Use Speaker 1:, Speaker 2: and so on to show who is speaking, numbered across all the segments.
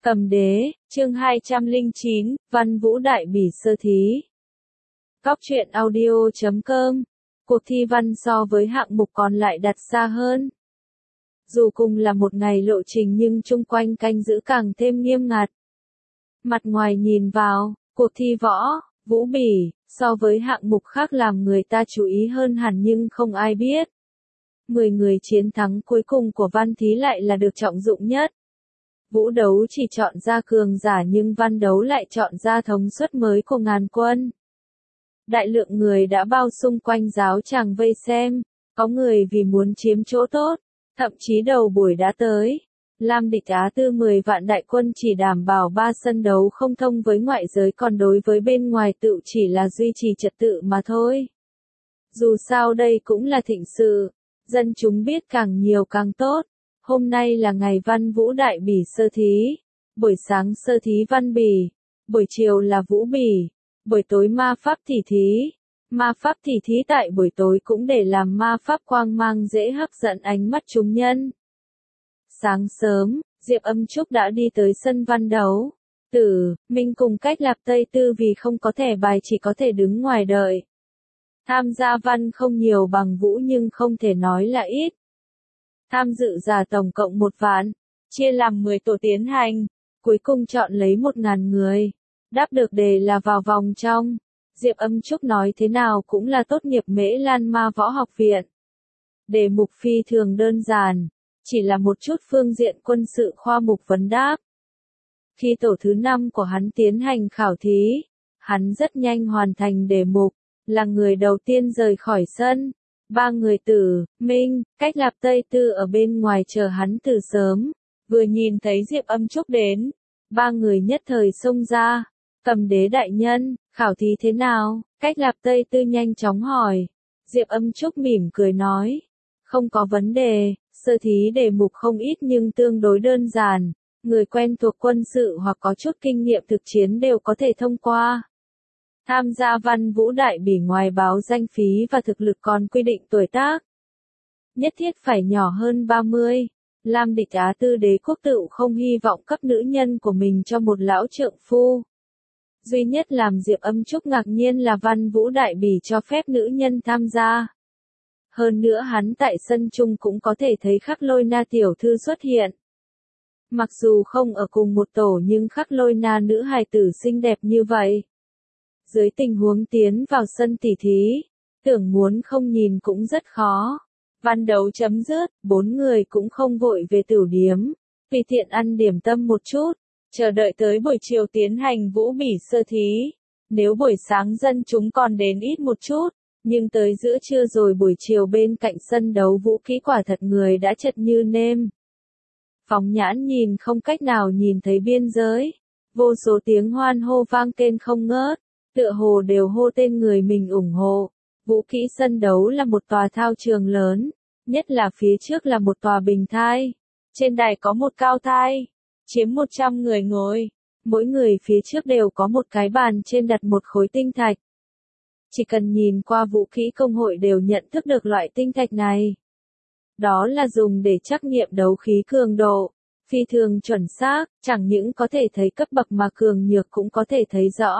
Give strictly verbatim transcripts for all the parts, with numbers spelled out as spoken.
Speaker 1: Cầm đế, chương hai trăm lẻ chín, Văn Vũ Đại Bỉ Sơ Thí. Góc truyện audio chấm com. Cuộc thi văn so với hạng mục còn lại đặt xa hơn. Dù cùng là một ngày lộ trình nhưng chung quanh canh giữ càng thêm nghiêm ngặt. Mặt ngoài nhìn vào, cuộc thi võ, vũ bỉ, so với hạng mục khác làm người ta chú ý hơn hẳn nhưng không ai biết. mười người chiến thắng cuối cùng của văn thí lại là được trọng dụng nhất. Vũ đấu chỉ chọn ra cường giả nhưng văn đấu lại chọn ra thống suất mới của ngàn quân. Đại lượng người đã bao xung quanh giáo tràng vây xem, có người vì muốn chiếm chỗ tốt, thậm chí đầu buổi đã tới. Lam Địch Á Tư mười vạn đại quân chỉ đảm bảo ba sân đấu không thông với ngoại giới, còn đối với bên ngoài tự chỉ là duy trì trật tự mà thôi. Dù sao đây cũng là thịnh sự, dân chúng biết càng nhiều càng tốt. Hôm nay là ngày Văn Vũ Đại Bỉ Sơ Thí. Buổi sáng sơ thí văn bỉ, buổi chiều là vũ bỉ, buổi tối ma pháp tỉ thí. Ma pháp tỉ thí tại buổi tối cũng để làm ma pháp quang mang dễ hấp dẫn ánh mắt chúng nhân. Sáng sớm, Diệp Âm Trúc đã đi tới sân văn đấu. Tử, Minh cùng Cách Lạp Tây Tư vì không có thẻ bài chỉ có thể đứng ngoài đợi. Tham gia văn không nhiều bằng vũ nhưng không thể nói là ít. Tham dự giả tổng cộng một vạn, chia làm mười tổ tiến hành, cuối cùng chọn lấy một ngàn người. Đáp được đề là vào vòng trong. Diệp Âm Trúc nói thế nào cũng là tốt nghiệp Mễ Lan Ma Võ Học Viện. Đề mục phi thường đơn giản, chỉ là một chút phương diện quân sự khoa mục vấn đáp. Khi tổ thứ năm của hắn tiến hành khảo thí, hắn rất nhanh hoàn thành đề mục, là người đầu tiên rời khỏi sân. Ba người Tử, Minh, Cách Lạp Tây Tư ở bên ngoài chờ hắn từ sớm, vừa nhìn thấy Diệp Âm Trúc đến, ba người nhất thời xông ra. Cầm đế đại nhân, khảo thí thế nào? Cách Lạp Tây Tư nhanh chóng hỏi. Diệp Âm Trúc mỉm cười nói, không có vấn đề, sơ thí đề mục không ít nhưng tương đối đơn giản, người quen thuộc quân sự hoặc có chút kinh nghiệm thực chiến đều có thể thông qua. Tham gia Văn Vũ Đại Bỉ ngoài báo danh phí và thực lực còn quy định tuổi tác. Nhất thiết phải nhỏ hơn ba mươi. Lam Địch Á Tư đế quốc tự không hy vọng cấp nữ nhân của mình cho một lão trượng phu. Duy nhất làm Diệp Âm Trúc ngạc nhiên là Văn Vũ Đại Bỉ cho phép nữ nhân tham gia. Hơn nữa hắn tại sân chung cũng có thể thấy Khắc Lôi Na tiểu thư xuất hiện. Mặc dù không ở cùng một tổ nhưng Khắc Lôi Na nữ hài tử xinh đẹp như vậy. Dưới tình huống tiến vào sân tỉ thí, tưởng muốn không nhìn cũng rất khó. Văn đấu chấm dứt, bốn người cũng không vội về tửu điếm, vì tiện ăn điểm tâm một chút, chờ đợi tới buổi chiều tiến hành vũ bỉ sơ thí. Nếu buổi sáng dân chúng còn đến ít một chút, nhưng tới giữa trưa rồi buổi chiều bên cạnh sân đấu vũ kỹ quả thật người đã chật như nêm. Phóng nhãn nhìn không cách nào nhìn thấy biên giới, vô số tiếng hoan hô vang kên không ngớt. Tựa hồ đều hô tên người mình ủng hộ. Vũ kỹ sân đấu là một tòa thao trường lớn, nhất là phía trước là một tòa bình thai. Trên đài có một cao thai, chiếm một trăm người ngồi. Mỗi người phía trước đều có một cái bàn trên đặt một khối tinh thạch. Chỉ cần nhìn qua vũ kỹ công hội đều nhận thức được loại tinh thạch này. Đó là dùng để trắc nghiệm đấu khí cường độ. Phi thường chuẩn xác, chẳng những có thể thấy cấp bậc mà cường nhược cũng có thể thấy rõ.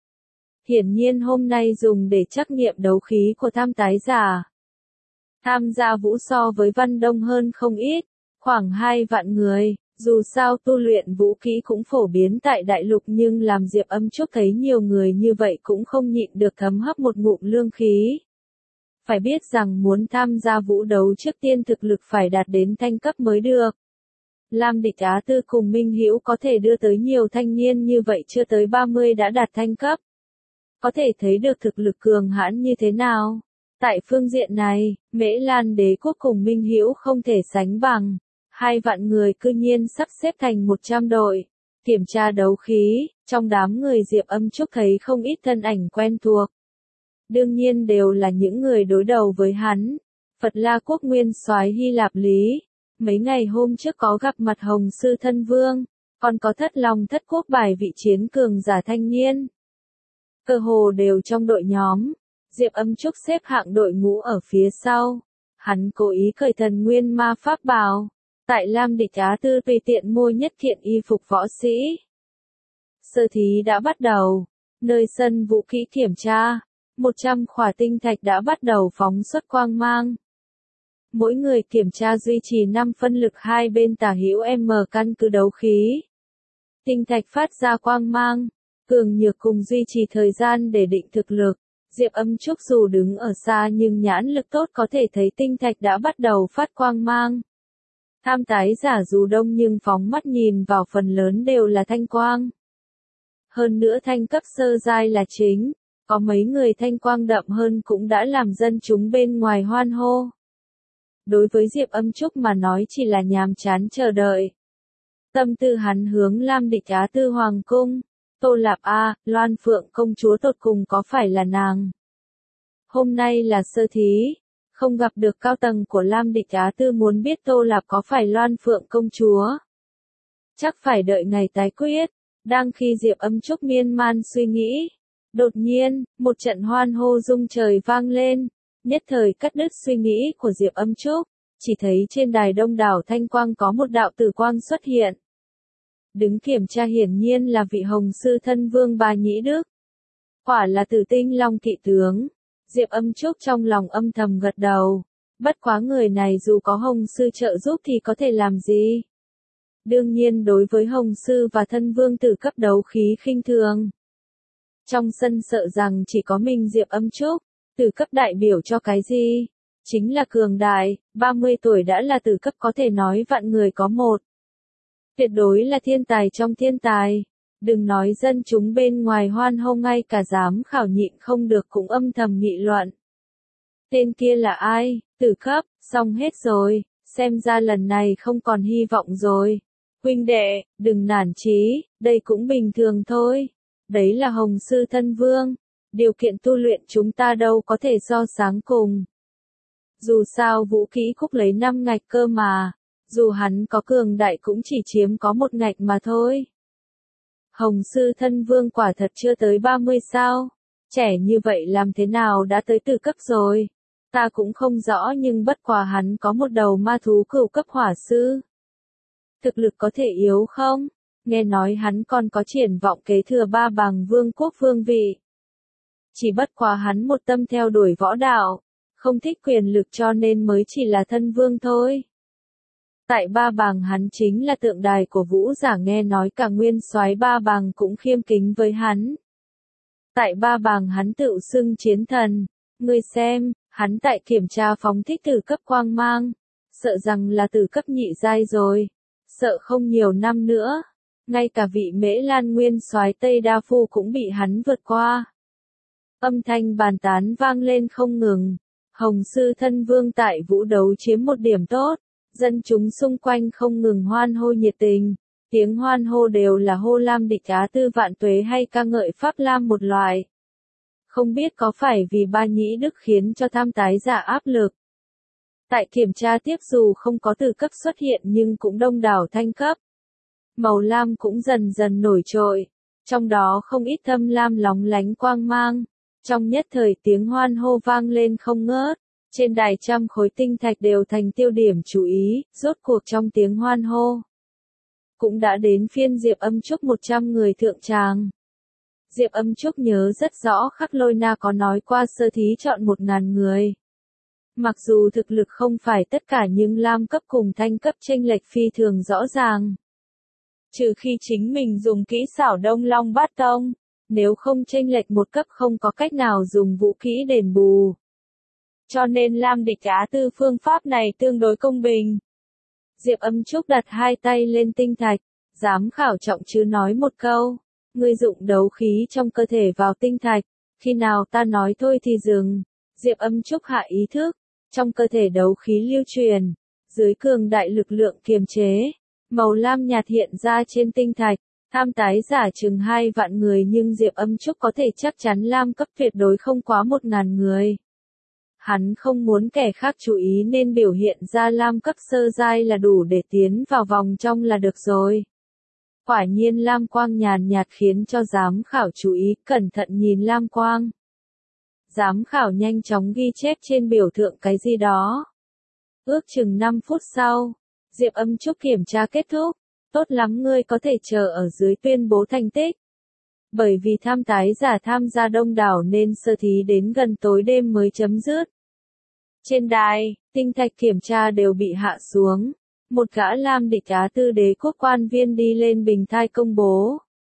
Speaker 1: Hiển nhiên hôm nay dùng để trắc nghiệm đấu khí của tham tái giả. Tham gia vũ so với văn đông hơn không ít, khoảng hai vạn người, dù sao tu luyện vũ kỹ cũng phổ biến tại đại lục nhưng làm Diệp Âm Trúc thấy nhiều người như vậy cũng không nhịn được thấm hấp một ngụm lương khí. Phải biết rằng muốn tham gia vũ đấu trước tiên thực lực phải đạt đến thanh cấp mới được. Lam Địch Á Tư cùng Minh Hữu có thể đưa tới nhiều thanh niên như vậy chưa tới ba mươi đã đạt thanh cấp. Có thể thấy được thực lực cường hãn như thế nào. Tại phương diện này, Mễ Lan đế quốc cùng Minh Hữu không thể sánh bằng. Hai vạn người cư nhiên sắp xếp thành một trăm đội. Kiểm tra đấu khí, trong đám người Diệp Âm Trúc thấy không ít thân ảnh quen thuộc. Đương nhiên đều là những người đối đầu với hắn. Phật La Quốc nguyên soái Hy Lạp Lý. Mấy ngày hôm trước có gặp mặt Hồng Sư Thân Vương. Còn có Thất Long Thất Quốc bài vị chiến cường giả thanh niên. Cơ hồ đều trong đội nhóm. Diệp Âm Trúc xếp hạng đội ngũ ở phía sau. Hắn cố ý cởi thần nguyên ma pháp bào. Tại Lam Địch Á Tư tùy tiện mua nhất kiện y phục võ sĩ. Sơ thí đã bắt đầu. Nơi sân vũ kỹ kiểm tra, một trăm khỏa tinh thạch đã bắt đầu phóng xuất quang mang. Mỗi người kiểm tra duy trì năm phân lực hai bên tả hữu M căn cứ đấu khí. Tinh thạch phát ra quang mang, cường nhược cùng duy trì thời gian để định thực lực. Diệp Âm Trúc dù đứng ở xa nhưng nhãn lực tốt có thể thấy tinh thạch đã bắt đầu phát quang mang. Tham tái giả dù đông nhưng phóng mắt nhìn vào phần lớn đều là thanh quang. Hơn nữa thanh cấp sơ giai là chính, có mấy người thanh quang đậm hơn cũng đã làm dân chúng bên ngoài hoan hô. Đối với Diệp Âm Trúc mà nói chỉ là nhàm chán chờ đợi. Tâm tư hắn hướng Lam Địch Á Tư Hoàng cung, Tô Lạp A, Loan Phượng công chúa tột cùng có phải là nàng? Hôm nay là sơ thí, không gặp được cao tầng của Lam Địch Á Tư muốn biết Tô Lạp có phải Loan Phượng công chúa. Chắc phải đợi ngày tái quyết. Đang khi Diệp Âm Trúc miên man suy nghĩ, đột nhiên, một trận hoan hô rung trời vang lên, nhất thời cắt đứt suy nghĩ của Diệp Âm Trúc, chỉ thấy trên đài đông đảo thanh quang có một đạo tử quang xuất hiện. Đứng kiểm tra hiển nhiên là vị Hồng Sư Thân Vương Bà Nhĩ Đức. Quả là Tử Tinh Long kỵ tướng. Diệp Âm Trúc trong lòng âm thầm gật đầu, bất quá người này dù có Hồng Sư trợ giúp thì có thể làm gì? Đương nhiên đối với Hồng Sư và Thân Vương tử cấp đấu khí khinh thường. Trong sân sợ rằng chỉ có mình Diệp Âm Trúc, tử cấp đại biểu cho cái gì? Chính là cường đại, ba mươi tuổi đã là tử cấp có thể nói vạn người có một. Tuyệt đối là thiên tài trong thiên tài. Đừng nói dân chúng bên ngoài hoan hô, ngay cả giám khảo nhịn không được cũng âm thầm nghị luận. Tên kia là ai? Tử cấp, xong hết rồi, xem ra lần này không còn hy vọng rồi. Huynh đệ, đừng nản chí, đây cũng bình thường thôi. Đấy là Hồng Sư Thân Vương. Điều kiện tu luyện chúng ta đâu có thể so sánh cùng. Dù sao vũ kỹ khúc lấy năm ngạch cơ mà. Dù hắn có cường đại cũng chỉ chiếm có một ngạch mà thôi. Hồng Sư Thân Vương quả thật chưa tới ba mươi sao? Trẻ như vậy làm thế nào đã tới tử cấp rồi? Ta cũng không rõ nhưng bất quá hắn có một đầu ma thú cửu cấp hỏa sư. Thực lực có thể yếu không? Nghe nói hắn còn có triển vọng kế thừa ba bàng vương quốc vương vị. Chỉ bất quá hắn một tâm theo đuổi võ đạo, không thích quyền lực cho nên mới chỉ là thân vương thôi. Tại ba bàng hắn chính là tượng đài của vũ giả, nghe nói cả nguyên soái ba bàng cũng khiêm kính với hắn. Tại ba bàng hắn tự xưng chiến thần, ngươi xem, hắn tại kiểm tra phóng thích tử cấp quang mang, sợ rằng là tử cấp nhị giai rồi, sợ không nhiều năm nữa, ngay cả vị Mễ Lan nguyên soái Tây Đa Phu cũng bị hắn vượt qua. Âm thanh bàn tán vang lên không ngừng, Hồng Sư Thân Vương tại vũ đấu chiếm một điểm tốt. Dân chúng xung quanh không ngừng hoan hô nhiệt tình, tiếng hoan hô đều là hô Lam Địch Á Tư vạn tuế hay ca ngợi Pháp Lam một loại. Không biết có phải vì Ba Nhĩ Đức khiến cho tham tái giả áp lực. Tại kiểm tra tiếp dù không có tử cấp xuất hiện nhưng cũng đông đảo thanh cấp. Màu lam cũng dần dần nổi trội, trong đó không ít thâm lam lóng lánh quang mang. Trong nhất thời tiếng hoan hô vang lên không ngớt. Trên đài trăm khối tinh thạch đều thành tiêu điểm chú ý, rốt cuộc trong tiếng hoan hô. Cũng đã đến phiên Diệp Âm Trúc một trăm người thượng tràng. Diệp Âm Trúc nhớ rất rõ Khắc Lôi Na có nói qua sơ thí chọn một ngàn người. Mặc dù thực lực không phải tất cả nhưng lam cấp cùng thanh cấp chênh lệch phi thường rõ ràng. Trừ khi chính mình dùng kỹ xảo Đông Long Bát Tông, nếu không chênh lệch một cấp không có cách nào dùng vũ kỹ đền bù. Cho nên Lam Địch Á Tư phương pháp này tương đối công bình. Diệp Âm Trúc đặt hai tay lên tinh thạch, giám khảo trọng chứ nói một câu, ngươi dụng đấu khí trong cơ thể vào tinh thạch, khi nào ta nói thôi thì dừng. Diệp Âm Trúc hạ ý thức, trong cơ thể đấu khí lưu truyền, dưới cường đại lực lượng kiềm chế, màu lam nhạt hiện ra trên tinh thạch, tham tái giả chừng hai vạn người nhưng Diệp Âm Trúc có thể chắc chắn lam cấp tuyệt đối không quá một ngàn người. Hắn không muốn kẻ khác chú ý nên biểu hiện ra lam cấp sơ giai là đủ để tiến vào vòng trong là được rồi. Quả nhiên lam quang nhàn nhạt khiến cho giám khảo chú ý, cẩn thận nhìn lam quang. Giám khảo nhanh chóng ghi chép trên biểu tượng cái gì đó. Ước chừng năm phút sau, Diệp Âm Trúc kiểm tra kết thúc. Tốt lắm, ngươi có thể chờ ở dưới tuyên bố thành tích. Bởi vì tham tái giả tham gia đông đảo nên sơ thí đến gần tối đêm mới chấm dứt. Trên đài, tinh thạch kiểm tra đều bị hạ xuống. Một gã Lam Địch Á Tư đế quốc quan viên đi lên bình thai công bố.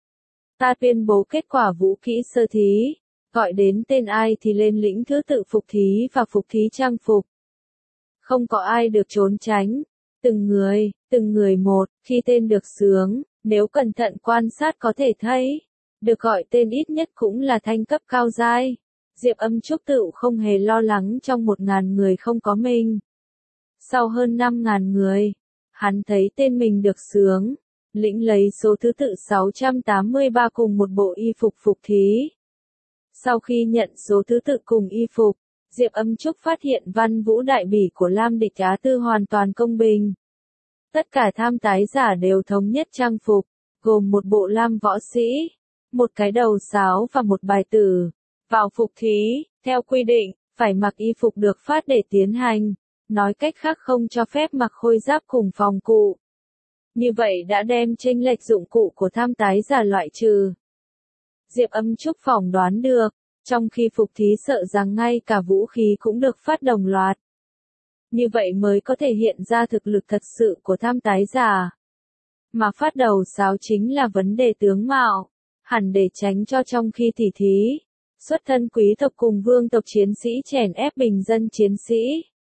Speaker 1: Ta tuyên bố kết quả vũ kỹ sơ thí. Gọi đến tên ai thì lên lĩnh thứ tự phục thí và phục thí trang phục. Không có ai được trốn tránh. Từng người, từng người một, khi tên được xướng, nếu cẩn thận quan sát có thể thấy, được gọi tên ít nhất cũng là thanh cấp cao giai. Diệp Âm Trúc tự không hề lo lắng trong một ngàn người không có mình. Sau hơn năm ngàn người, hắn thấy tên mình được xướng, lĩnh lấy số thứ tự sáu trăm tám mươi ba cùng một bộ y phục phục thí. Sau khi nhận số thứ tự cùng y phục, Diệp Âm Trúc phát hiện văn vũ đại bỉ của Lam Địch Á Tư hoàn toàn công bình. Tất cả tham tái giả đều thống nhất trang phục, gồm một bộ lam võ sĩ, một cái đầu sáo và một bài tử. Vào phục thí, theo quy định, phải mặc y phục được phát để tiến hành, nói cách khác không cho phép mặc khôi giáp cùng phòng cụ. Như vậy đã đem chênh lệch dụng cụ của tham tái giả loại trừ. Diệp Âm Trúc phỏng đoán được, trong khi phục thí sợ rằng ngay cả vũ khí cũng được phát đồng loạt. Như vậy mới có thể hiện ra thực lực thật sự của tham tái giả. Mà phát đầu sáo chính là vấn đề tướng mạo, hẳn để tránh cho trong khi tỉ thí, xuất thân quý tộc cùng vương tộc chiến sĩ chèn ép bình dân chiến sĩ.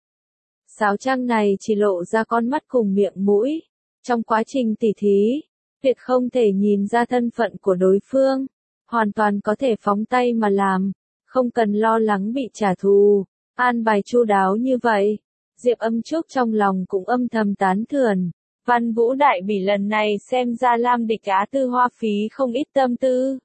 Speaker 1: Sáo trang này chỉ lộ ra con mắt cùng miệng mũi. Trong quá trình tỉ thí, tuyệt không thể nhìn ra thân phận của đối phương, hoàn toàn có thể phóng tay mà làm, không cần lo lắng bị trả thù. An bài chu đáo như vậy, Diệp Âm Trúc trong lòng cũng âm thầm tán thưởng. Văn vũ đại bỉ lần này xem ra Lam Địch Á Tư hoa phí không ít tâm tư.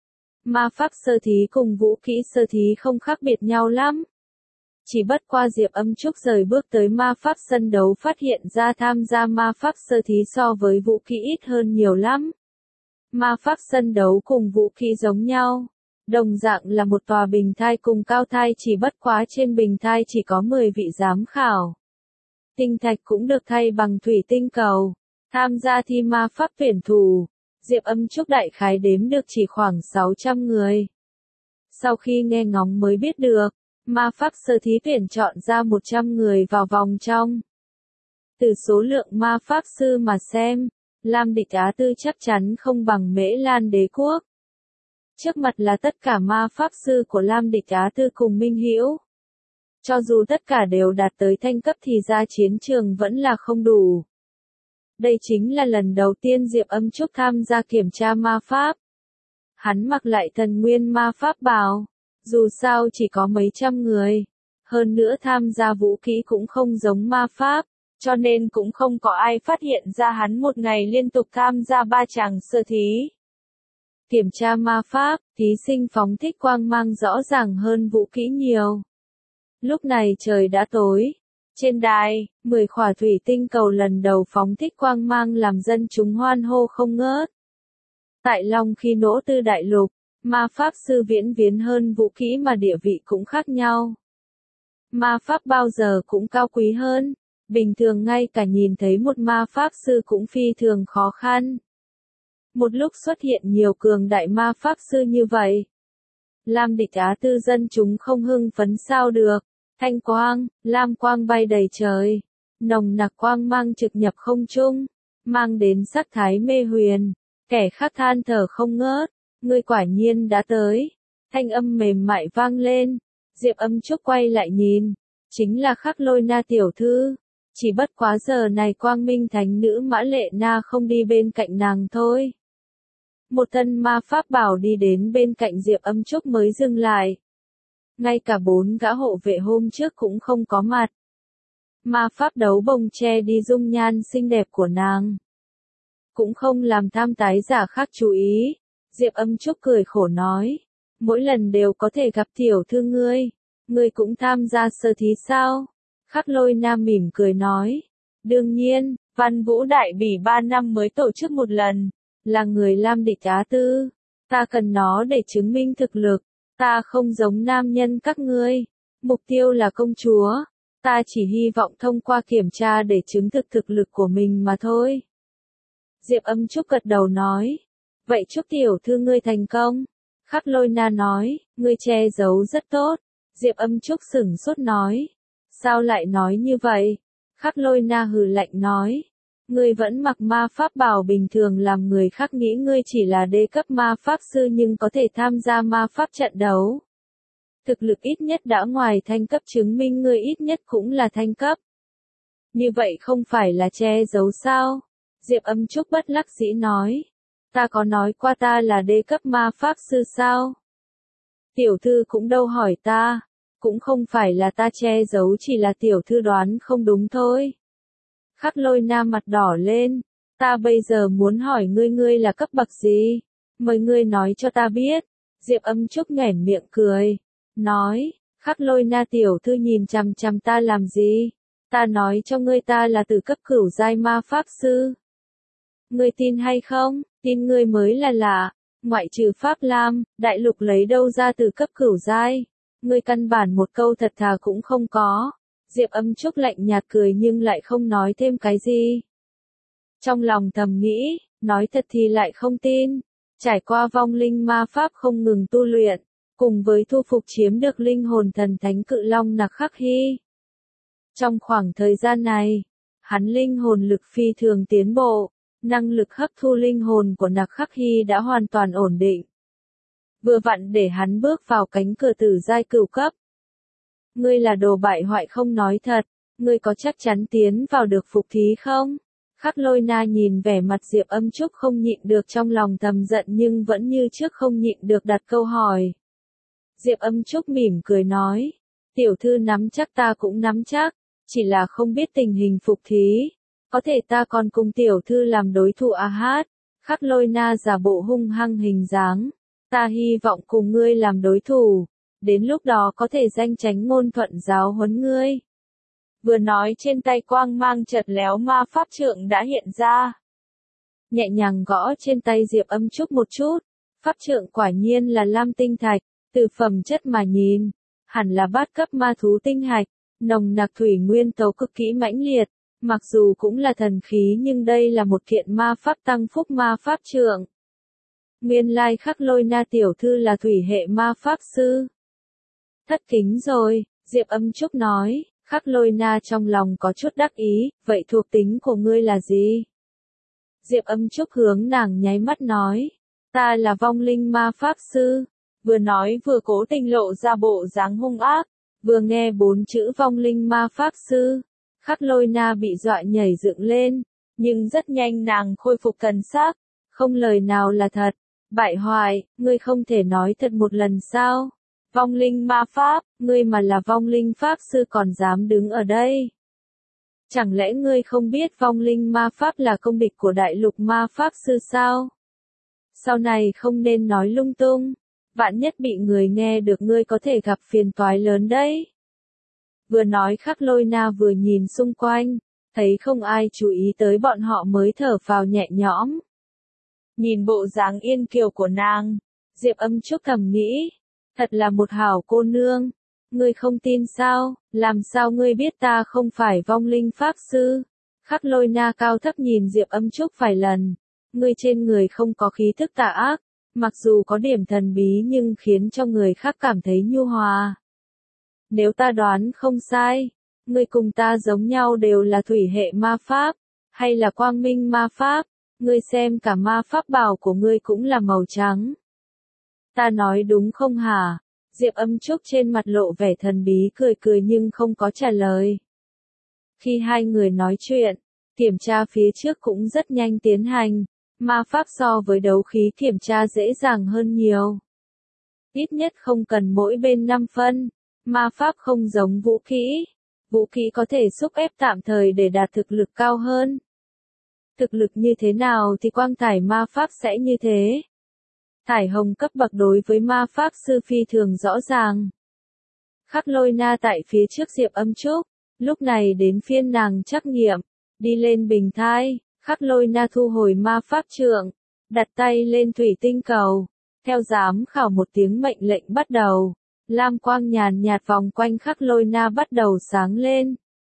Speaker 1: Ma pháp sơ thí cùng vũ kỹ sơ thí không khác biệt nhau lắm. Chỉ bất qua Diệp Âm Trúc rời bước tới ma pháp sân đấu phát hiện ra tham gia ma pháp sơ thí so với vũ kỹ ít hơn nhiều lắm. Ma pháp sân đấu cùng vũ kỹ giống nhau. Đồng dạng là một tòa bình thai cùng cao thai, chỉ bất quá trên bình thai chỉ có mười vị giám khảo. Tinh thạch cũng được thay bằng thủy tinh cầu. Tham gia thi ma pháp tuyển thủ, Diệp Âm Trúc đại khái đếm được chỉ khoảng sáu trăm người. Sau khi nghe ngóng mới biết được, ma pháp sơ thí tuyển chọn ra một trăm người vào vòng trong. Từ số lượng ma pháp sư mà xem, Lam Địch Á Tư chắc chắn không bằng Mễ Lan đế quốc. Trước mặt là tất cả ma pháp sư của Lam Địch Á Tư cùng Minh Hữu. Cho dù tất cả đều đạt tới thanh cấp thì ra chiến trường vẫn là không đủ. Đây chính là lần đầu tiên Diệp Âm Trúc tham gia kiểm tra ma pháp. Hắn mặc lại thần nguyên ma pháp bào, dù sao chỉ có mấy trăm người. Hơn nữa tham gia vũ khí cũng không giống ma pháp, cho nên cũng không có ai phát hiện ra hắn một ngày liên tục tham gia ba chàng sơ thí. Kiểm tra ma pháp, thí sinh phóng thích quang mang rõ ràng hơn vũ kỹ nhiều. Lúc này trời đã tối. Trên đài, mười khỏa thủy tinh cầu lần đầu phóng thích quang mang làm dân chúng hoan hô không ngớt. Tại Long Khi Nỗ Tư đại lục, ma pháp sư viễn viễn hơn vũ kỹ mà địa vị cũng khác nhau. Ma pháp bao giờ cũng cao quý hơn, bình thường ngay cả nhìn thấy một ma pháp sư cũng phi thường khó khăn. Một lúc xuất hiện nhiều cường đại ma pháp sư như vậy, Lam Địch Á Tư dân chúng không hưng phấn sao được. Thanh quang, lam quang bay đầy trời, nồng nặc quang mang trực nhập không trung, mang đến sắc thái mê huyền. Kẻ khác than thở không ngớt, ngươi quả nhiên đã tới. Thanh âm mềm mại vang lên, Diệp Âm Trúc quay lại nhìn, chính là Khắc Lôi Na tiểu thư. Chỉ bất quá giờ này Quang Minh thánh nữ Mã Lệ Na không đi bên cạnh nàng thôi. Một thân ma pháp bảo đi đến bên cạnh Diệp Âm Trúc mới dừng lại. Ngay cả bốn gã hộ vệ hôm trước cũng không có mặt. Ma pháp đấu bồng che đi dung nhan xinh đẹp của nàng. Cũng không làm tham tái giả khác chú ý. Diệp Âm Trúc cười khổ nói. Mỗi lần đều có thể gặp tiểu thư ngươi. Ngươi cũng tham gia sơ thí sao? Khắc Lôi Nam mỉm cười nói. Đương nhiên, Văn Vũ Đại Bỉ ba năm mới tổ chức một lần. Là người Lam Địch Á Tư. Ta cần nó để chứng minh thực lực. Ta không giống nam nhân các ngươi. Mục tiêu là công chúa. Ta chỉ hy vọng thông qua kiểm tra để chứng thực thực lực của mình mà thôi. Diệp Âm Trúc gật đầu nói. Vậy chúc tiểu thư ngươi thành công. Khắc Lôi Na nói, ngươi che giấu rất tốt. Diệp Âm Trúc sửng sốt nói. Sao lại nói như vậy? Khắc Lôi Na hừ lạnh nói. Ngươi vẫn mặc ma pháp bào bình thường làm người khác nghĩ ngươi chỉ là đê cấp ma pháp sư nhưng có thể tham gia ma pháp trận đấu. Thực lực ít nhất đã ngoài thanh cấp chứng minh ngươi ít nhất cũng là thanh cấp. Như vậy không phải là che giấu sao? Diệp Âm Trúc bất đắc dĩ nói. Ta có nói qua ta là đê cấp ma pháp sư sao? Tiểu thư cũng đâu hỏi ta. Cũng không phải là ta che giấu chỉ là tiểu thư đoán không đúng thôi. Khắc Lôi Na mặt đỏ lên. Ta bây giờ muốn hỏi ngươi ngươi là cấp bậc gì? Mời ngươi nói cho ta biết. Diệp Âm Trúc nhoẻn miệng cười. Nói, Khắc Lôi Na tiểu thư nhìn chằm chằm ta làm gì? Ta nói cho ngươi ta là từ cấp cửu giai ma pháp sư. Ngươi tin hay không? Tin ngươi mới là lạ. Ngoại trừ Pháp Lam, đại lục lấy đâu ra từ cấp cửu giai? Ngươi căn bản một câu thật thà cũng không có. Diệp Âm Trúc lạnh nhạt cười nhưng lại không nói thêm cái gì. Trong lòng thầm nghĩ, nói thật thì lại không tin. Trải qua vong linh ma pháp không ngừng tu luyện, cùng với thu phục chiếm được linh hồn thần thánh cự long Nặc Khắc Hy. Trong khoảng thời gian này, hắn linh hồn lực phi thường tiến bộ, năng lực hấp thu linh hồn của Nặc Khắc Hy đã hoàn toàn ổn định. Vừa vặn để hắn bước vào cánh cửa tử giai cửu cấp. Ngươi là đồ bại hoại không nói thật, ngươi có chắc chắn tiến vào được phục thí không? Khắc Lôi Na nhìn vẻ mặt Diệp Âm Trúc không nhịn được trong lòng thầm giận nhưng vẫn như trước không nhịn được đặt câu hỏi. Diệp Âm Trúc mỉm cười nói, tiểu thư nắm chắc ta cũng nắm chắc, chỉ là không biết tình hình phục thí. Có thể ta còn cùng tiểu thư làm đối thủ à hát. Khắc Lôi Na giả bộ hung hăng hình dáng. Ta hy vọng cùng ngươi làm đối thủ. Đến lúc đó có thể danh tránh ngôn thuận giáo huấn ngươi. Vừa nói trên tay quang mang chợt léo ma pháp trượng đã hiện ra. Nhẹ nhàng gõ trên tay Diệp Âm Trúc một chút. Pháp trượng quả nhiên là lam tinh thạch. Từ phẩm chất mà nhìn, hẳn là bát cấp ma thú tinh hạch. Nồng nặc thủy nguyên tố cực kỳ mãnh liệt. Mặc dù cũng là thần khí nhưng đây là một kiện ma pháp tăng phúc ma pháp trượng. Nguyên lai Khắc Lôi Na tiểu thư là thủy hệ ma pháp sư. Thất kính rồi, Diệp Âm Trúc nói. Khắc Lôi Na trong lòng có chút đắc ý, vậy thuộc tính của ngươi là gì? Diệp Âm Trúc hướng nàng nháy mắt nói. Ta là vong linh ma pháp sư. Vừa nói vừa cố tình lộ ra bộ dáng hung ác. Vừa nghe bốn chữ vong linh ma pháp sư. Khắc Lôi Na bị dọa nhảy dựng lên, nhưng rất nhanh nàng khôi phục thần sắc, không lời nào là thật. Bại hoại, ngươi không thể nói thật một lần sao? Vong linh ma pháp, ngươi mà là vong linh pháp sư còn dám đứng ở đây. Chẳng lẽ ngươi không biết vong linh ma pháp là công địch của đại lục ma pháp sư sao? Sau này không nên nói lung tung, vạn nhất bị người nghe được ngươi có thể gặp phiền toái lớn đấy. Vừa nói Khắc Lôi Na vừa nhìn xung quanh, thấy không ai chú ý tới bọn họ mới thở phào nhẹ nhõm. Nhìn bộ dáng yên kiều của nàng, Diệp Âm Trúc thầm nghĩ, thật là một hảo cô nương. Ngươi không tin sao, làm sao ngươi biết ta không phải vong linh pháp sư? Khắc Lôi Na cao thấp nhìn Diệp Âm Trúc vài lần, ngươi trên người không có khí thức tà ác, mặc dù có điểm thần bí nhưng khiến cho người khác cảm thấy nhu hòa. Nếu ta đoán không sai, ngươi cùng ta giống nhau đều là thủy hệ ma pháp, hay là quang minh ma pháp, ngươi xem cả ma pháp bào của ngươi cũng là màu trắng. Ta nói đúng không hả? Diệp Âm Trúc trên mặt lộ vẻ thần bí cười cười nhưng không có trả lời. Khi hai người nói chuyện, kiểm tra phía trước cũng rất nhanh tiến hành, ma pháp so với đấu khí kiểm tra dễ dàng hơn nhiều. Ít nhất không cần mỗi bên năm phân. Ma pháp không giống vũ khí. Vũ khí có thể xúc ép tạm thời để đạt thực lực cao hơn. Thực lực như thế nào thì quang thải ma pháp sẽ như thế. Thải hồng cấp bậc đối với ma pháp sư phi thường rõ ràng. Khắc Lôi Na tại phía trước Diệp Âm Trúc, lúc này đến phiên nàng trắc nghiệm, đi lên bình thai, Khắc Lôi Na thu hồi ma pháp trượng, đặt tay lên thủy tinh cầu, theo giám khảo một tiếng mệnh lệnh bắt đầu. lam quang nhàn nhạt vòng quanh Khắc Lôi Na bắt đầu sáng lên.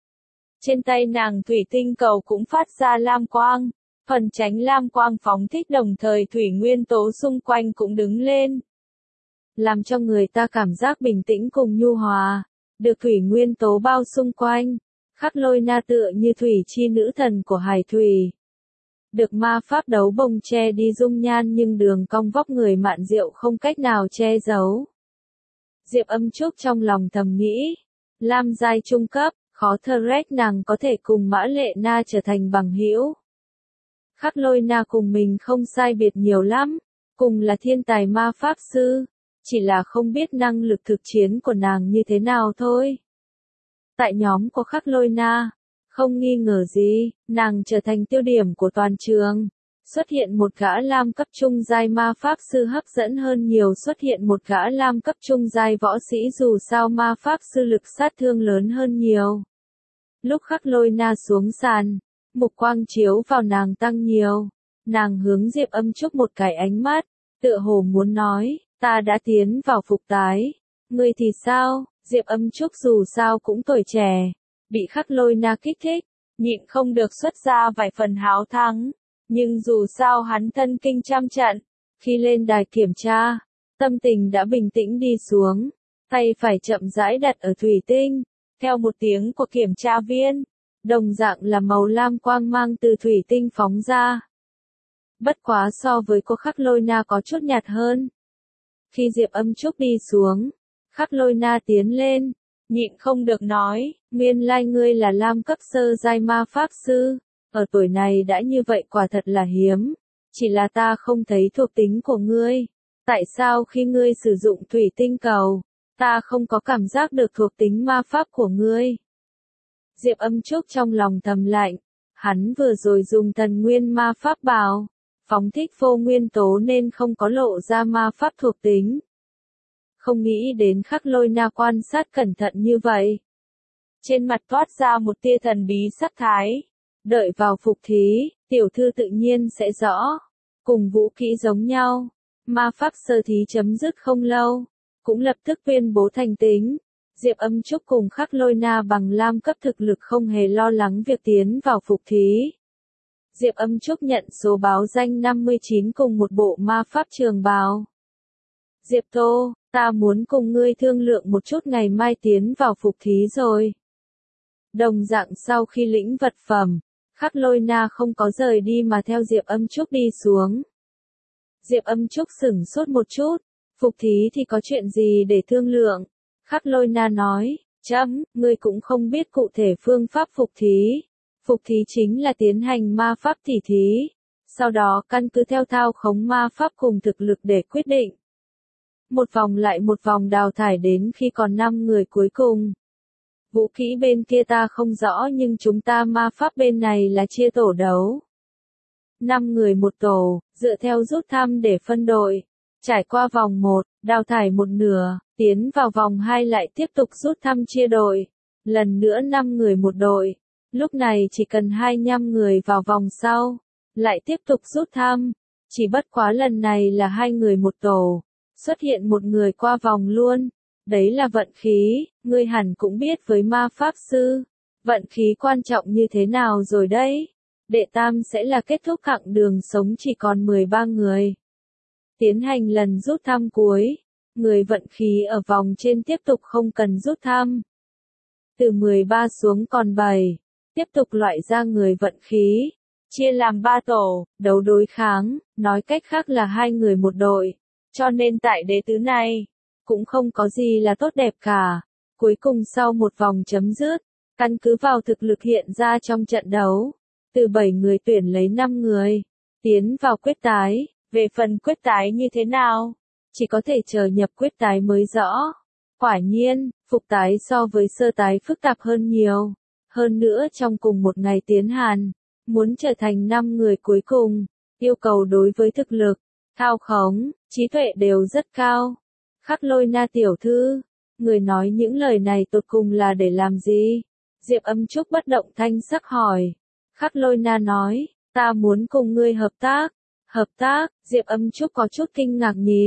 Speaker 1: Trên tay nàng thủy tinh cầu cũng phát ra lam quang, phần tránh lam quang phóng thích đồng thời thủy nguyên tố xung quanh cũng đứng lên, làm cho người ta cảm giác bình tĩnh cùng nhu hòa, được thủy nguyên tố bao xung quanh. Khắc Lôi Na tựa như thủy chi nữ thần của hải thủy. Được ma pháp đấu bông che đi dung nhan nhưng đường cong vóc người mạn diệu không cách nào che giấu. Diệp Âm Trúc trong lòng thầm nghĩ, lam giai trung cấp, khó thơ rét nàng có thể cùng Mã Lệ Na trở thành bằng hữu. Khắc Lôi Na cùng mình không sai biệt nhiều lắm, cùng là thiên tài ma pháp sư, chỉ là không biết năng lực thực chiến của nàng như thế nào thôi. Tại nhóm của Khắc Lôi Na, không nghi ngờ gì, nàng trở thành tiêu điểm của toàn trường. Xuất hiện một gã lam cấp trung giai ma pháp sư hấp dẫn hơn nhiều xuất hiện một gã lam cấp trung giai võ sĩ, dù sao ma pháp sư lực sát thương lớn hơn nhiều. Lúc Khắc Lôi Na xuống sàn, mục quang chiếu vào nàng tăng nhiều. Nàng hướng Diệp Âm Trúc một cái ánh mắt, tựa hồ muốn nói, ta đã tiến vào phục tái. Ngươi thì sao? Diệp Âm Trúc dù sao cũng tuổi trẻ, bị Khắc Lôi Na kích thích, nhịn không được xuất ra vài phần háo thắng. Nhưng dù sao hắn thân kinh trăm trận, khi lên đài kiểm tra, tâm tình đã bình tĩnh đi xuống, tay phải chậm rãi đặt ở thủy tinh, theo một tiếng của kiểm tra viên, đồng dạng là màu lam quang mang từ thủy tinh phóng ra. Bất quá so với cô Khắc Lôi Na có chút nhạt hơn. Khi Diệp Âm Trúc đi xuống, Khắc Lôi Na tiến lên, nhịn không được nói, nguyên lai ngươi là lam cấp sơ giai ma pháp sư. Ở tuổi này đã như vậy quả thật là hiếm, chỉ là ta không thấy thuộc tính của ngươi. Tại sao khi ngươi sử dụng thủy tinh cầu, ta không có cảm giác được thuộc tính ma pháp của ngươi? Diệp Âm Trúc trong lòng thầm lạnh, hắn vừa rồi dùng thần nguyên ma pháp bào, phóng thích vô nguyên tố nên không có lộ ra ma pháp thuộc tính. Không nghĩ đến Khắc Lôi Na quan sát cẩn thận như vậy. Trên mặt toát ra một tia thần bí sắc thái. Đợi vào phục thí, tiểu thư tự nhiên sẽ rõ. Cùng vũ kỹ giống nhau, ma pháp sơ thí chấm dứt không lâu, cũng lập tức tuyên bố thành tính. Diệp Âm Trúc cùng Khắc Lôi Na bằng lam cấp thực lực không hề lo lắng việc tiến vào phục thí. Diệp Âm Trúc nhận số báo danh năm mươi chín cùng một bộ ma pháp trường bào. Diệp Tô, ta muốn cùng ngươi thương lượng một chút ngày mai tiến vào phục thí rồi. Đồng dạng sau khi lĩnh vật phẩm, Khắc Lôi Na không có rời đi mà theo Diệp Âm Trúc đi xuống. Diệp Âm Trúc sửng sốt một chút, phục thí thì có chuyện gì để thương lượng? Khắc Lôi Na nói, chấm, ngươi cũng không biết cụ thể phương pháp phục thí. Phục thí chính là tiến hành ma pháp tỉ thí, sau đó căn cứ theo thao khống ma pháp cùng thực lực để quyết định. Một vòng lại một vòng đào thải đến khi còn năm người cuối cùng. Vũ kỹ bên kia ta không rõ nhưng chúng ta ma pháp bên này là chia tổ đấu. năm người một tổ, dựa theo rút thăm để phân đội. Trải qua vòng một, đào thải một nửa, tiến vào vòng hai lại tiếp tục rút thăm chia đội. Lần nữa năm người một đội. Lúc này chỉ cần hai mươi lăm người vào vòng sau, lại tiếp tục rút thăm. Chỉ bất quá lần này là hai người một tổ, xuất hiện một người qua vòng luôn. Đấy là vận khí, ngươi hẳn cũng biết với ma pháp sư, vận khí quan trọng như thế nào rồi đấy. Đệ tam sẽ là kết thúc chặng đường sống chỉ còn mười ba người. Tiến hành lần rút thăm cuối, người vận khí ở vòng trên tiếp tục không cần rút thăm. Từ mười ba xuống còn bảy, tiếp tục loại ra người vận khí, chia làm ba tổ, đấu đối kháng, nói cách khác là hai người một đội. Cho nên tại đế tứ này, cũng không có gì là tốt đẹp cả. Cuối cùng sau một vòng chấm dứt, căn cứ vào thực lực hiện ra trong trận đấu, từ bảy người tuyển lấy năm người, tiến vào quyết tái. Về phần quyết tái như thế nào, chỉ có thể chờ nhập quyết tái mới rõ. Quả nhiên, phục tái so với sơ tái phức tạp hơn nhiều. Hơn nữa trong cùng một ngày tiến hành, muốn trở thành năm người cuối cùng, yêu cầu đối với thực lực, thao khống, trí tuệ đều rất cao. Khắc Lôi Na tiểu thư, người nói những lời này tột cùng là để làm gì? Diệp Âm Trúc bất động thanh sắc hỏi. Khắc Lôi Na nói, ta muốn cùng ngươi hợp tác. Hợp tác, Diệp Âm Trúc có chút kinh ngạc nhìn.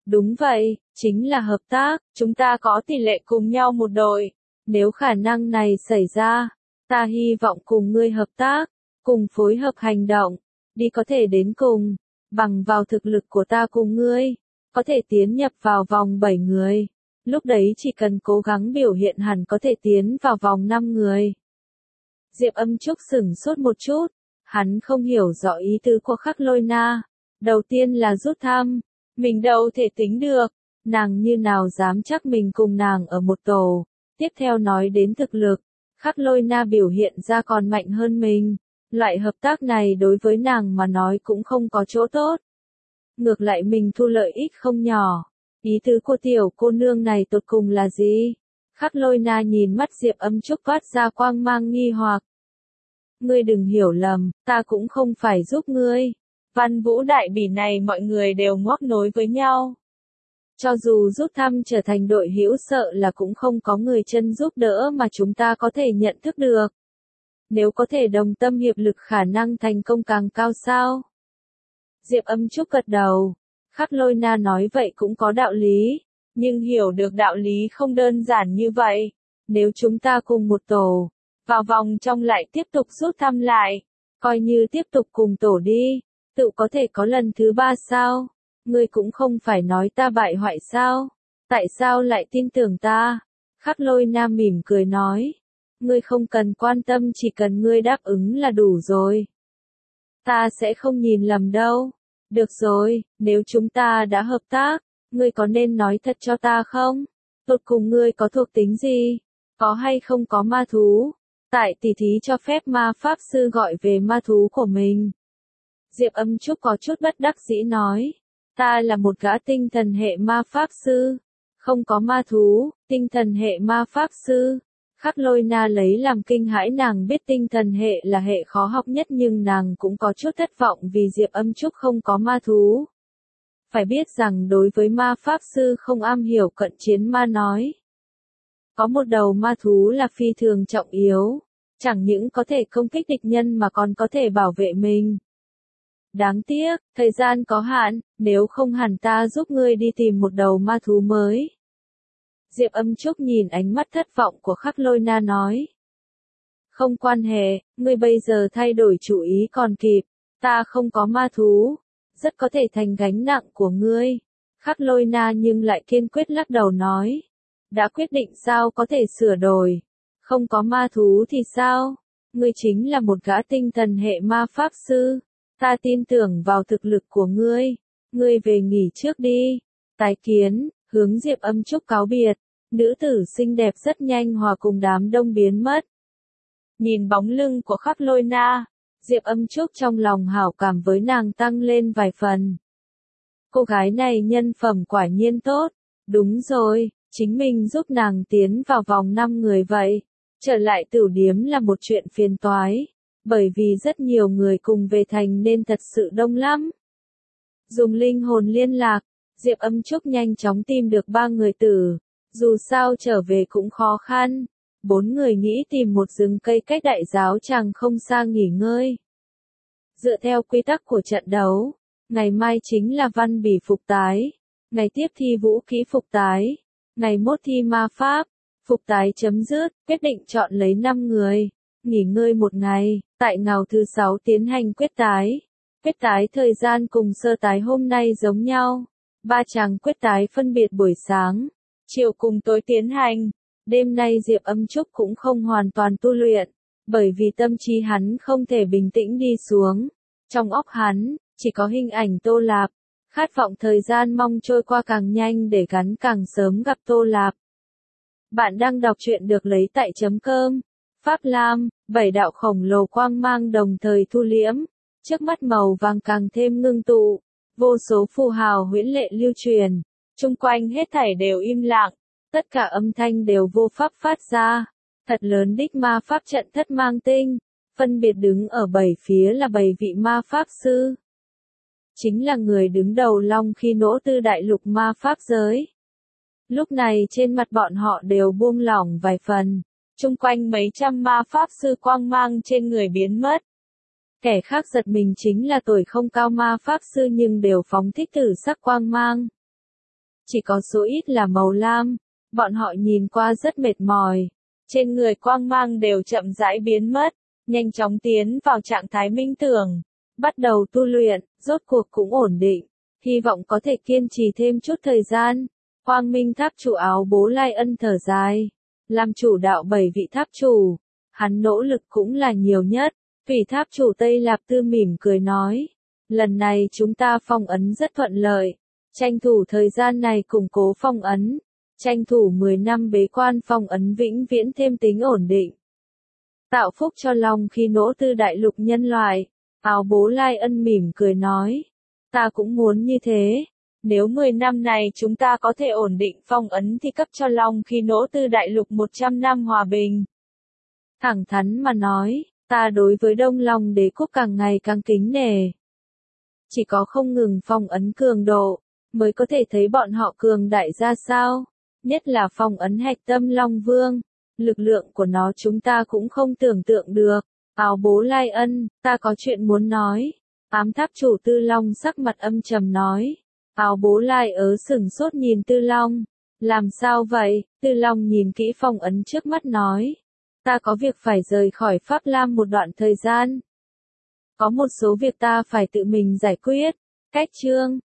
Speaker 1: Đúng vậy, chính là hợp tác, chúng ta có tỷ lệ cùng nhau một đội. Nếu khả năng này xảy ra, ta hy vọng cùng ngươi hợp tác, cùng phối hợp hành động, đi có thể đến cùng, bằng vào thực lực của ta cùng ngươi, có thể tiến nhập vào vòng bảy người. Lúc đấy chỉ cần cố gắng biểu hiện hẳn có thể tiến vào vòng năm người. Diệp Âm Trúc sửng sốt một chút, hắn không hiểu rõ ý tứ của Khắc Lôi Na. Đầu tiên là rút thăm, mình đâu thể tính được, nàng như nào dám chắc mình cùng nàng ở một tổ. Tiếp theo nói đến thực lực, Khắc Lôi Na biểu hiện ra còn mạnh hơn mình. Loại hợp tác này đối với nàng mà nói cũng không có chỗ tốt. Ngược lại mình thu lợi ích không nhỏ. Ý tứ của tiểu cô nương này tột cùng là gì? Khắc Lôi Na nhìn mắt Diệp Âm Trúc toát ra quang mang nghi hoặc. Ngươi đừng hiểu lầm, ta cũng không phải giúp ngươi. Văn Vũ đại bỉ này mọi người đều móc nối với nhau. Cho dù rút thăm trở thành đội hữu sợ là cũng không có người chân giúp đỡ mà chúng ta có thể nhận thức được. Nếu có thể đồng tâm hiệp lực khả năng thành công càng cao sao? Diệp Âm Trúc gật đầu. Khắc Lôi Na nói vậy cũng có đạo lý, nhưng hiểu được đạo lý không đơn giản như vậy. Nếu chúng ta cùng một tổ, vào vòng trong lại tiếp tục rút thăm lại, coi như tiếp tục cùng tổ đi, tự có thể có lần thứ ba sao? Ngươi cũng không phải nói ta bại hoại sao? Tại sao lại tin tưởng ta? Khắc Lôi Na mỉm cười nói. Ngươi không cần quan tâm, chỉ cần ngươi đáp ứng là đủ rồi. Ta sẽ không nhìn lầm đâu. Được rồi, nếu chúng ta đã hợp tác, ngươi có nên nói thật cho ta không? Tột cùng ngươi có thuộc tính gì? Có hay không có ma thú? Tại tỷ thí cho phép ma pháp sư gọi về ma thú của mình. Diệp Âm Trúc có chút bất đắc dĩ nói. Ta là một gã tinh thần hệ ma pháp sư. Không có ma thú, tinh thần hệ ma pháp sư. Khắc Lôi Na lấy làm kinh hãi, nàng biết tinh thần hệ là hệ khó học nhất nhưng nàng cũng có chút thất vọng vì Diệp Âm Trúc không có ma thú. Phải biết rằng đối với ma pháp sư không am hiểu cận chiến ma nói. Có một đầu ma thú là phi thường trọng yếu, chẳng những có thể công kích địch nhân mà còn có thể bảo vệ mình. Đáng tiếc, thời gian có hạn, nếu không hẳn ta giúp ngươi đi tìm một đầu ma thú mới. Diệp Âm Trúc nhìn ánh mắt thất vọng của Khắc Lôi Na nói. Không quan hệ, ngươi bây giờ thay đổi chủ ý còn kịp, ta không có ma thú, rất có thể thành gánh nặng của ngươi. Khắc Lôi Na nhưng lại kiên quyết lắc đầu nói. Đã quyết định sao có thể sửa đổi, không có ma thú thì sao? Ngươi chính là một gã tinh thần hệ ma pháp sư, ta tin tưởng vào thực lực của ngươi, ngươi về nghỉ trước đi. Tái kiến, hướng Diệp Âm Trúc cáo biệt. Nữ tử xinh đẹp rất nhanh hòa cùng đám đông biến mất. Nhìn bóng lưng của Khắc Lôi Na, Diệp Âm Trúc trong lòng hảo cảm với nàng tăng lên vài phần. Cô gái này nhân phẩm quả nhiên tốt. Đúng rồi, chính mình giúp nàng tiến vào vòng năm người vậy. Trở lại tửu điếm là một chuyện phiền toái, bởi vì rất nhiều người cùng về thành nên thật sự đông lắm. Dùng linh hồn liên lạc, Diệp Âm Trúc nhanh chóng tìm được ba người tử. Dù sao trở về cũng khó khăn, bốn người nghĩ tìm một rừng cây cách đại giáo tràng không xa nghỉ ngơi. Dựa theo quy tắc của trận đấu, ngày mai chính là văn bỉ phục tái, ngày tiếp thi vũ khí phục tái, ngày mốt thi ma pháp, phục tái chấm dứt, quyết định chọn lấy năm người, nghỉ ngơi một ngày, tại ngày thứ sáu tiến hành quyết tái. Quyết tái thời gian cùng sơ tái hôm nay giống nhau, ba chàng quyết tái phân biệt buổi sáng, chiều cùng tối tiến hành. Đêm nay Diệp Âm Trúc cũng không hoàn toàn tu luyện, bởi vì tâm trí hắn không thể bình tĩnh đi xuống. Trong óc hắn, chỉ có hình ảnh Tô Lạp, khát vọng thời gian mong trôi qua càng nhanh để gắn càng sớm gặp Tô Lạp. Bạn đang đọc truyện được lấy tại chấm cơm. Pháp Lam, bảy đạo khổng lồ quang mang đồng thời thu liễm, trước mắt màu vàng càng thêm ngưng tụ, vô số phù hào huyễn lệ lưu truyền, chung quanh hết thảy đều im lặng. Tất cả âm thanh đều vô pháp phát ra. Thật lớn đích ma pháp trận thất mang tinh, phân biệt đứng ở bảy phía là bảy vị ma pháp sư. Chính là người đứng đầu long khi nỗ tư đại lục ma pháp giới. Lúc này trên mặt bọn họ đều buông lỏng vài phần, chung quanh mấy trăm ma pháp sư quang mang trên người biến mất. Kẻ khác giật mình chính là tuổi không cao ma pháp sư nhưng đều phóng thích tử sắc quang mang. chỉ có số ít là màu lam. Bọn họ nhìn qua rất mệt mỏi. Trên người quang mang đều chậm rãi biến mất, nhanh chóng tiến vào trạng thái minh tưởng. Bắt đầu tu luyện, rốt cuộc cũng ổn định. Hy vọng có thể kiên trì thêm chút thời gian. Quang Minh tháp chủ Áo Bố Lai Ân thở dài. Làm chủ đạo bảy vị tháp chủ, hắn nỗ lực cũng là nhiều nhất. Vị tháp chủ Tây Lạp Tư mỉm cười nói. Lần này chúng ta phong ấn rất thuận lợi. Tranh thủ thời gian này củng cố phong ấn. Tranh thủ mười năm bế quan phong ấn vĩnh viễn thêm tính ổn định. Tạo phúc cho Long Khi Nỗ Tư đại lục nhân loại. Áo Bố Lai Ân mỉm cười nói. Ta cũng muốn như thế. Nếu mười năm này chúng ta có thể ổn định phong ấn thì cấp cho Long Khi Nỗ Tư đại lục một trăm năm hòa bình. Thẳng thắn mà nói, ta đối với Đông Long đế quốc càng ngày càng kính nể. Chỉ có không ngừng phong ấn cường độ, mới có thể thấy bọn họ cường đại ra sao. Nhất là phong ấn hạch tâm Long Vương. Lực lượng của nó chúng ta cũng không tưởng tượng được. Áo Bố Lai Ân, ta có chuyện muốn nói. Ám tháp chủ Tư Long sắc mặt âm trầm nói. Áo Bố Lai ớ sừng sốt nhìn Tư Long. Làm sao vậy? Tư Long nhìn kỹ phong ấn trước mắt nói. Ta có việc phải rời khỏi Pháp Lam một đoạn thời gian. Có một số việc ta phải tự mình giải quyết. Cách chương.